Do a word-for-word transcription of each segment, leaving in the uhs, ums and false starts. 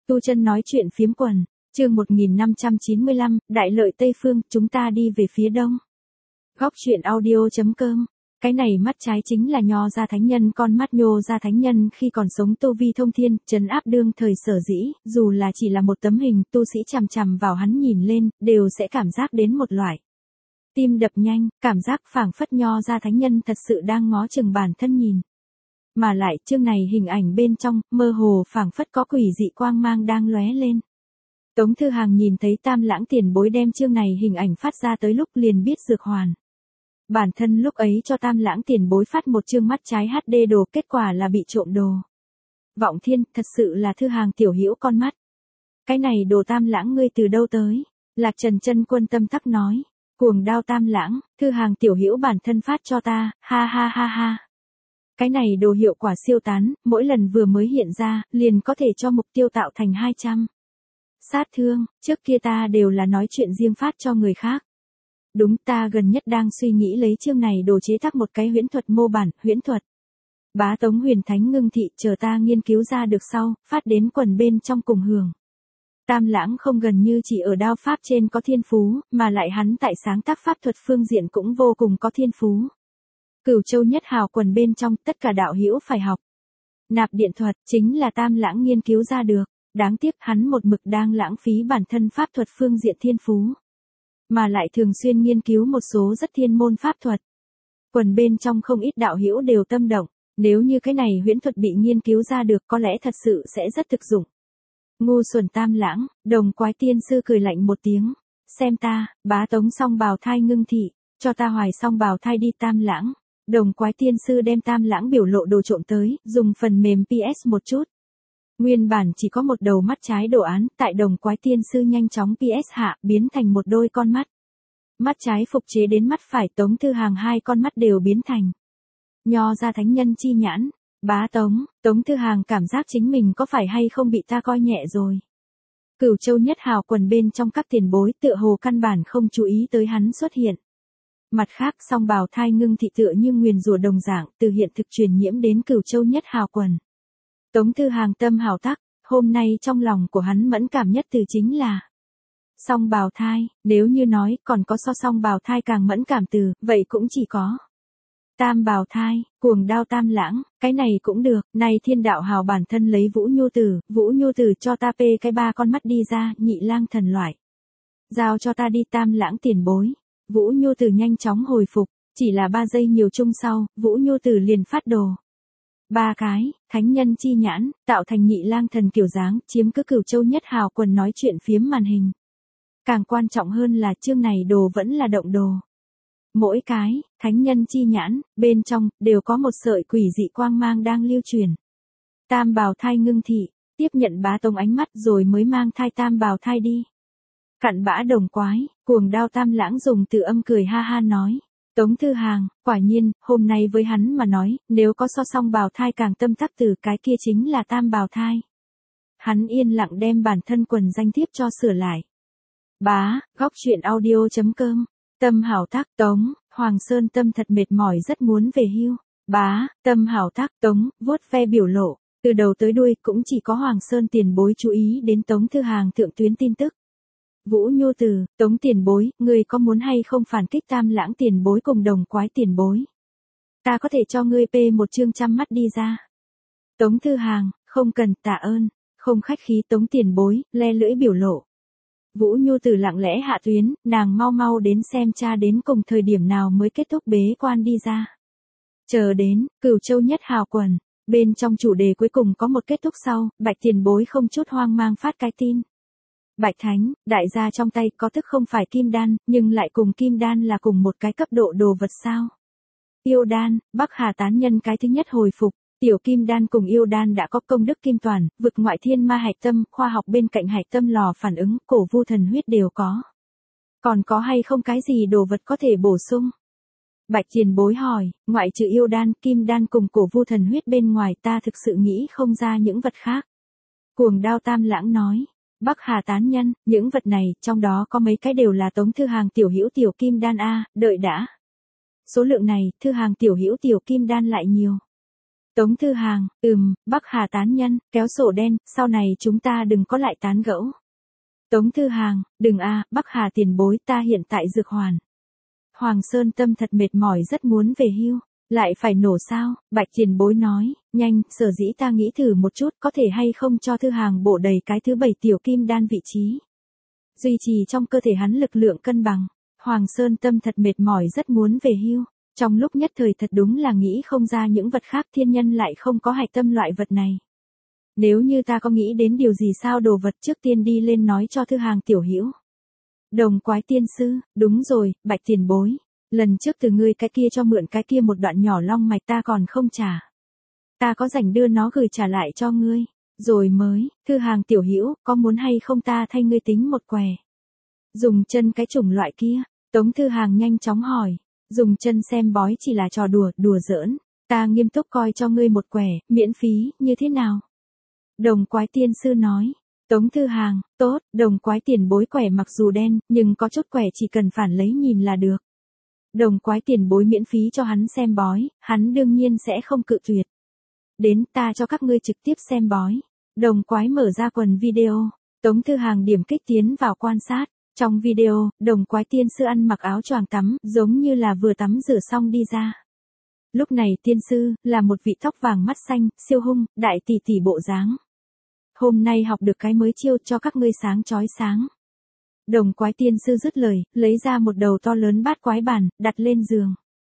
Tu Chân nói chuyện phiếm quần, chương một nghìn năm trăm chín mươi lăm, Đại Lợi Tây Phương, chúng ta đi về phía đông. Góc truyện audio.com. Cái này mắt trái chính là Nho gia thánh nhân, con mắt Nhô gia thánh nhân khi còn sống tu vi thông thiên, trấn áp đương thời sở dĩ, dù là chỉ là một tấm hình, tu sĩ chằm chằm vào hắn nhìn lên, đều sẽ cảm giác đến một loại tim đập nhanh, cảm giác phảng phất Nho gia thánh nhân thật sự đang ngó chừng bản thân nhìn. Mà lại, chương này hình ảnh bên trong, mơ hồ phảng phất có quỷ dị quang mang đang lóe lên. Tống Thư Hàng nhìn thấy Tam Lãng tiền bối đem chương này hình ảnh phát ra tới lúc liền biết dược hoàn. Bản thân lúc ấy cho Tam Lãng tiền bối phát một chương mắt trái hát đê đồ, kết quả là bị trộm đồ. Vọng Thiên, thật sự là Thư Hàng tiểu hữu con mắt. Cái này đồ Tam Lãng ngươi từ đâu tới? Lạc Trần Chân Quân tâm tắc nói. Cuồng đao Tam Lãng, Thư Hàng tiểu hữu bản thân phát cho ta, ha ha ha ha. Cái này đồ hiệu quả siêu tán, mỗi lần vừa mới hiện ra, liền có thể cho mục tiêu tạo thành hai trăm. Sát thương, trước kia ta đều là nói chuyện riêng phát cho người khác. Đúng, ta gần nhất đang suy nghĩ lấy chương này đồ chế tác một cái huyễn thuật mô bản, huyễn thuật. Bá Tống Huyền Thánh ngưng thị, chờ ta nghiên cứu ra được sau, phát đến quần bên trong cùng hưởng. Tam Lãng không gần như chỉ ở đao pháp trên có thiên phú, mà lại hắn tại sáng tác pháp thuật phương diện cũng vô cùng có thiên phú. Cửu Châu Nhất Hào quần bên trong, tất cả đạo hữu phải học. Nạp điện thuật, chính là Tam Lãng nghiên cứu ra được. Đáng tiếc hắn một mực đang lãng phí bản thân pháp thuật phương diện thiên phú. Mà lại thường xuyên nghiên cứu một số rất thiên môn pháp thuật. Quần bên trong không ít đạo hữu đều tâm động, nếu như cái này huyễn thuật bị nghiên cứu ra được có lẽ thật sự sẽ rất thực dụng. Ngu xuẩn Tam Lãng, Đồng Quái Tiên Sư cười lạnh một tiếng. Xem ta, Bá Tống song bào thai ngưng thị, cho ta hoài song bào thai đi Tam Lãng. Đồng Quái Tiên Sư đem Tam Lãng biểu lộ đồ trộm tới, dùng phần mềm pê ét một chút. Nguyên bản chỉ có một đầu mắt trái đồ án, tại Đồng Quái Tiên Sư nhanh chóng pê ét hạ, biến thành một đôi con mắt. Mắt trái phục chế đến mắt phải, Tống Thư Hàng hai con mắt đều biến thành Nho gia thánh nhân chi nhãn. Bá Tống, Tống Thư Hàng cảm giác chính mình có phải hay không bị ta coi nhẹ rồi. Cửu Châu Nhất Hào quần bên trong các tiền bối tựa hồ căn bản không chú ý tới hắn xuất hiện. Mặt khác, song bào thai ngưng thị tựa như nguyền rủa đồng dạng, từ hiện thực truyền nhiễm đến Cửu Châu Nhất Hào quần. Tống Thư Hàng tâm hào tắc, hôm nay trong lòng của hắn mẫn cảm nhất từ chính là song bào thai, nếu như nói còn có so song bào thai càng mẫn cảm từ, vậy cũng chỉ có tam bào thai, cuồng đao Tam Lãng, cái này cũng được, này Thiên Đạo Hào bản thân lấy Vũ Nhu Tử, Vũ Nhu Tử cho ta pê cái ba con mắt đi ra, nhị lang thần loại. Giao cho ta đi Tam Lãng tiền bối. Vũ Nhu Tử nhanh chóng hồi phục, chỉ là ba giây nhiều chung sau, Vũ Nhu Tử liền phát đồ. Ba cái, thánh nhân chi nhãn, tạo thành nhị lang thần kiểu dáng, chiếm cứ Cửu Châu Nhất Hào quần nói chuyện phiếm màn hình. Càng quan trọng hơn là chương này đồ vẫn là động đồ. Mỗi cái, thánh nhân chi nhãn, bên trong, đều có một sợi quỷ dị quang mang đang lưu truyền. Tam bào thai ngưng thị, tiếp nhận Bá Tống ánh mắt rồi mới mang thai tam bào thai đi. Cặn bã Đồng Quái, cuồng đao Tam Lãng dùng từ âm cười ha ha nói. Tống Thư Hàng, quả nhiên, hôm nay với hắn mà nói, nếu có so song bào thai càng tâm tắc từ cái kia chính là tam bào thai. Hắn yên lặng đem bản thân quần danh thiếp cho sửa lại. Bá, góc truyện audio.com, tâm hảo tác Tống, Hoàng Sơn tâm thật mệt mỏi rất muốn về hưu. Bá, tâm hảo tác Tống, vuốt ve biểu lộ, từ đầu tới đuôi cũng chỉ có Hoàng Sơn tiền bối chú ý đến Tống Thư Hàng thượng tuyến tin tức. Vũ Nhu Tử, Tống tiền bối, ngươi có muốn hay không phản kích Tam Lãng tiền bối cùng Đồng Quái tiền bối? Ta có thể cho ngươi pê một chương trăm mắt đi ra. Tống Thư Hàng, không cần, tạ ơn, không khách khí Tống tiền bối, le lưỡi biểu lộ. Vũ Nhu Tử lặng lẽ hạ tuyến, nàng mau mau đến xem cha đến cùng thời điểm nào mới kết thúc bế quan đi ra. Chờ đến, Cửu Châu Nhất Hào quần, bên trong chủ đề cuối cùng có một kết thúc sau, Bạch tiền bối không chút hoang mang phát cái tin. Bạch Thánh, đại gia trong tay có thức không phải kim đan, nhưng lại cùng kim đan là cùng một cái cấp độ đồ vật sao. Yêu đan, Bắc Hà tán nhân cái thứ nhất hồi phục, tiểu kim đan cùng yêu đan đã có công đức kim toàn, vực ngoại thiên ma hạch tâm, khoa học bên cạnh hạch tâm lò phản ứng, cổ vu thần huyết đều có. Còn có hay không cái gì đồ vật có thể bổ sung? Bạch tiền bối hỏi, ngoại trừ yêu đan, kim đan cùng cổ vu thần huyết bên ngoài ta thực sự nghĩ không ra những vật khác. Cuồng đao Tam Lãng nói. Bắc Hà tán nhân, những vật này, trong đó có mấy cái đều là Tống Thư Hàng tiểu hữu tiểu kim đan a, đợi đã. Số lượng này, Thư Hàng tiểu hữu tiểu kim đan lại nhiều. Tống Thư Hàng, ừm, Bắc Hà tán nhân, kéo sổ đen, sau này chúng ta đừng có lại tán gẫu. Tống Thư Hàng, đừng a, Bắc Hà tiền bối, ta hiện tại dược hoàn. Hoàng Sơn Tâm thật mệt mỏi rất muốn về hưu. Lại phải nổ sao? Bạch tiền bối nói, nhanh, sở dĩ ta nghĩ thử một chút có thể hay không cho Thư Hàng bổ đầy cái thứ bảy tiểu kim đan vị trí. Duy trì trong cơ thể hắn lực lượng cân bằng. Hoàng Sơn Tâm thật mệt mỏi rất muốn về hưu. Trong lúc nhất thời thật đúng là nghĩ không ra những vật khác, thiên nhân lại không có hạch tâm loại vật này. Nếu như ta có nghĩ đến điều gì sao, đồ vật trước tiên đi lên nói cho Thư Hàng tiểu hữu. Đồng Quái tiên sư, đúng rồi, Bạch tiền bối. Lần trước từ ngươi cái kia cho mượn cái kia một đoạn nhỏ long mạch ta còn không trả. Ta có rảnh đưa nó gửi trả lại cho ngươi. Rồi mới, Thư Hàng tiểu hữu, có muốn hay không ta thay ngươi tính một quẻ. Dùng chân cái chủng loại kia, Tống Thư Hàng nhanh chóng hỏi. Dùng chân xem bói chỉ là trò đùa, đùa giỡn. Ta nghiêm túc coi cho ngươi một quẻ, miễn phí, như thế nào? Đồng Quái tiên sư nói. Tống Thư Hàng, tốt, Đồng Quái tiền bối quẻ mặc dù đen, nhưng có chút quẻ chỉ cần phản lấy nhìn là được. Đồng Quái tiền bối miễn phí cho hắn xem bói, hắn đương nhiên sẽ không cự tuyệt. Đến, ta cho các ngươi trực tiếp xem bói. Đồng Quái mở ra quần video. Tống Thư Hàng điểm kích tiến vào quan sát. Trong video, Đồng Quái tiên sư ăn mặc áo choàng tắm, giống như là vừa tắm rửa xong đi ra. Lúc này tiên sư, là một vị tóc vàng mắt xanh, siêu hung, đại tỷ tỷ bộ dáng. Hôm nay học được cái mới chiêu cho các ngươi sáng chói sáng. Đồng Quái tiên sư dứt lời, lấy ra một đầu to lớn bát quái bàn, đặt lên giường.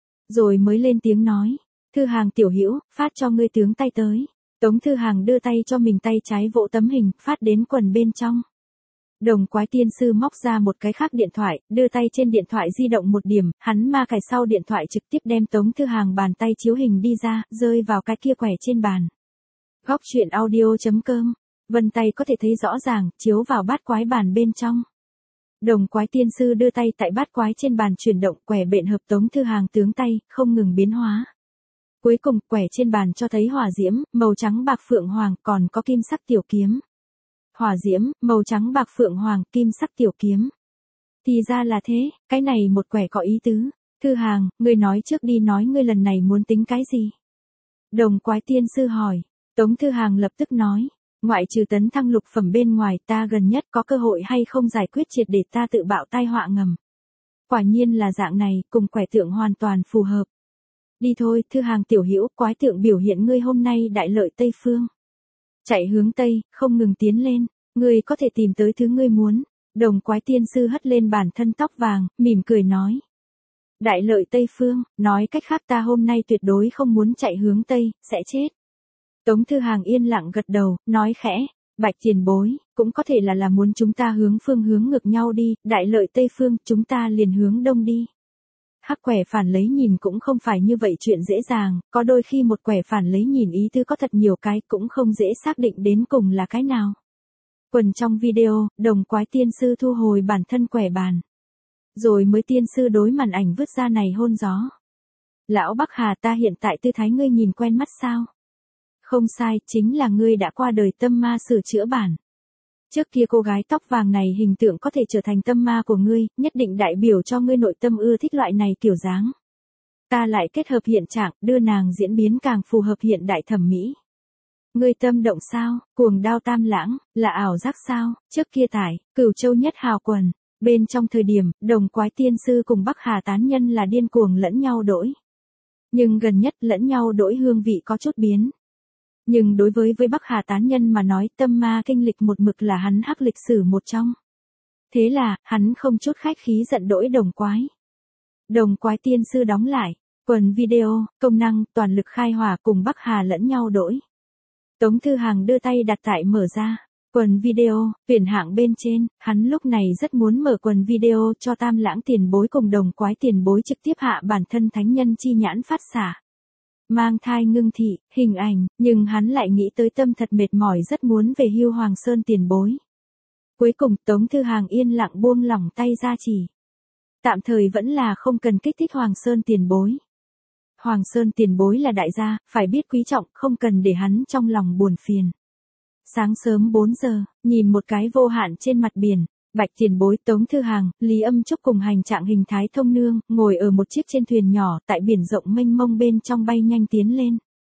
Rồi mới lên tiếng nói, Thư Hàng tiểu hữu, phát cho ngươi tướng tay tới. Tống Thư Hàng đưa tay cho mình tay trái vỗ tấm hình, phát đến quần bên trong. Đồng Quái tiên sư móc ra một cái khác điện thoại, đưa tay trên điện thoại di động một điểm, hắn ma cài sau điện thoại trực tiếp đem Tống Thư Hàng bàn tay chiếu hình đi ra, rơi vào cái kia quẻ trên bàn. Góc truyện audio chấm com, vân tay có thể thấy rõ ràng, chiếu vào bát quái bàn bên trong. Đồng Quái tiên sư đưa tay tại bát quái trên bàn chuyển động, quẻ bện hợp Tống Thư Hàng tướng tay, không ngừng biến hóa. Cuối cùng, quẻ trên bàn cho thấy hỏa diễm, màu trắng bạc phượng hoàng, còn có kim sắc tiểu kiếm. Hỏa diễm, màu trắng bạc phượng hoàng, kim sắc tiểu kiếm. Thì ra là thế, cái này một quẻ có ý tứ. Thư Hàng, ngươi nói trước đi, nói ngươi lần này muốn tính cái gì? Đồng Quái tiên sư hỏi. Tống Thư Hàng lập tức nói. Ngoại trừ tấn thăng lục phẩm bên ngoài, ta gần nhất có cơ hội hay không giải quyết triệt để ta tự bạo tai họa ngầm. Quả nhiên là dạng này, cùng quẻ tượng hoàn toàn phù hợp. Đi thôi, Thư Hàng tiểu hữu, quái tượng biểu hiện ngươi hôm nay đại lợi Tây Phương. Chạy hướng Tây, không ngừng tiến lên, ngươi có thể tìm tới thứ ngươi muốn. Đồng Quái tiên sư hất lên bản thân tóc vàng, mỉm cười nói. Đại lợi Tây Phương, nói cách khác ta hôm nay tuyệt đối không muốn chạy hướng Tây, sẽ chết. Tống Thư Hàng yên lặng gật đầu, nói khẽ, Bạch tiền bối, cũng có thể là là muốn chúng ta hướng phương hướng ngược nhau đi, đại lợi Tây Phương, chúng ta liền hướng đông đi. Hắc quẻ phản lấy nhìn cũng không phải như vậy chuyện dễ dàng, có đôi khi một quẻ phản lấy nhìn ý tứ có thật nhiều cái cũng không dễ xác định đến cùng là cái nào. Quần trong video, Đồng Quái tiên sư thu hồi bản thân quẻ bàn. Rồi mới tiên sư đối màn ảnh vứt ra này hôn gió. Lão Bắc Hà, ta hiện tại tư thái ngươi nhìn quen mắt sao? Không sai, chính là ngươi đã qua đời tâm ma sửa chữa bản. Trước kia cô gái tóc vàng này hình tượng có thể trở thành tâm ma của ngươi, nhất định đại biểu cho ngươi nội tâm ưa thích loại này kiểu dáng. Ta lại kết hợp hiện trạng, đưa nàng diễn biến càng phù hợp hiện đại thẩm mỹ. Ngươi tâm động sao, cuồng đao tam lãng, là ảo giác sao, trước kia tải, Cửu Châu nhất hào quần. Bên trong thời điểm, Đồng Quái tiên sư cùng Bắc Hà tán nhân là điên cuồng lẫn nhau đổi. Nhưng gần nhất lẫn nhau đổi hương vị có chút biến. Nhưng đối với với Bắc Hà tán nhân mà nói, tâm ma kinh lịch một mực là hắn hắc lịch sử một trong. Thế là, hắn không chút khách khí giận đổi Đồng Quái. Đồng Quái tiên sư đóng lại, quần video, công năng, toàn lực khai hỏa cùng Bắc Hà lẫn nhau đổi. Tống Thư Hàng đưa tay đặt tại mở ra, quần video, tuyển hạng bên trên, hắn lúc này rất muốn mở quần video cho Tam Lãng tiền bối cùng Đồng Quái tiền bối trực tiếp hạ bản thân thánh nhân chi nhãn phát xả. Mang thai ngưng thị, hình ảnh, nhưng hắn lại nghĩ tới tâm thật mệt mỏi rất muốn về hưu Hoàng Sơn tiền bối. Cuối cùng Tống Thư Hàng yên lặng buông lỏng tay ra chỉ. Tạm thời vẫn là không cần kích thích Hoàng Sơn tiền bối. Hoàng Sơn tiền bối là đại gia, phải biết quý trọng, không cần để hắn trong lòng buồn phiền. Sáng sớm bốn giờ, nhìn một cái vô hạn trên mặt biển, Bạch tiền bối, Tống Thư Hàng, Lý Âm Trúc cùng hành trạng hình thái thông nương, ngồi ở một chiếc trên thuyền nhỏ, tại biển rộng mênh mông bên trong bay nhanh tiến lên.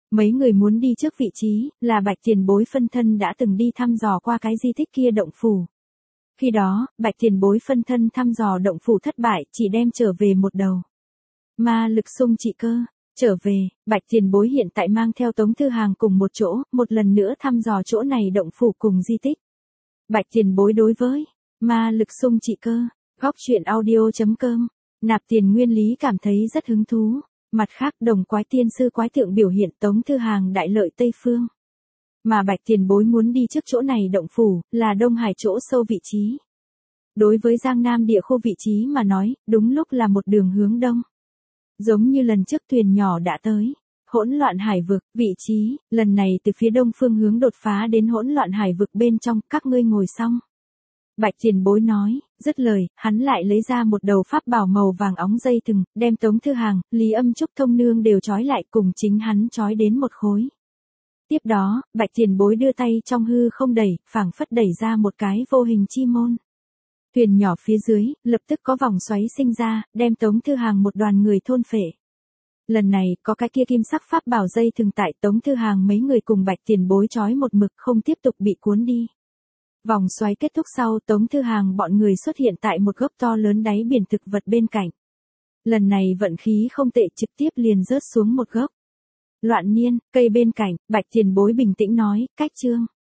Mấy người muốn đi trước vị trí, là Bạch Tiền Bối phân thân đã từng đi thăm dò qua cái di tích kia động phủ. Khi đó, Bạch Tiền Bối phân thân thăm dò động phủ thất bại, chỉ đem trở về một đầu ma lực xung trị cơ. Trở về, Bạch Tiền Bối hiện tại mang theo Tống Thư Hàng cùng một chỗ, một lần nữa thăm dò chỗ này động phủ cùng di tích. Bạch Tiền Bối đối với ma lực xung trị cơ, góc truyện audio.com, nạp tiền nguyên lý cảm thấy rất hứng thú. Mặt khác đồng quái tiên sư quái tượng biểu hiện Tống Thư Hàng đại lợi Tây Phương. Mà Bạch Tiền Bối muốn đi trước chỗ này động phủ, là Đông Hải chỗ sâu vị trí. Đối với Giang Nam địa khu vị trí mà nói, đúng lúc là một đường hướng đông. Giống như lần trước thuyền nhỏ đã tới. Hỗn loạn hải vực, vị trí, lần này từ phía đông phương hướng đột phá đến hỗn loạn hải vực bên trong, các ngươi ngồi xong. Bạch Tiền Bối nói, dứt lời, hắn lại lấy ra một đầu pháp bảo màu vàng óng dây thừng, đem Tống Thư Hàng, Lý Âm Trúc Thông Nương đều trói lại cùng chính hắn trói đến một khối. Tiếp đó, Bạch Tiền Bối đưa tay trong hư không đẩy, phảng phất đẩy ra một cái vô hình chi môn. Thuyền nhỏ phía dưới, lập tức có vòng xoáy sinh ra, đem Tống Thư Hàng một đoàn người thôn phệ. Lần này, có cái kia kim sắc pháp bảo dây thừng tại Tống Thư Hàng mấy người cùng Bạch Tiền Bối trói một mực không tiếp tục bị cuốn đi. Vòng xoáy kết thúc sau Tống Thư Hàng bọn người xuất hiện tại một gốc to lớn đáy biển thực vật bên cạnh. Lần này vận khí không tệ trực tiếp liền rớt xuống một gốc. Loạn niên, cây bên cạnh, Bạch Tiền Bối bình tĩnh nói, cách chương.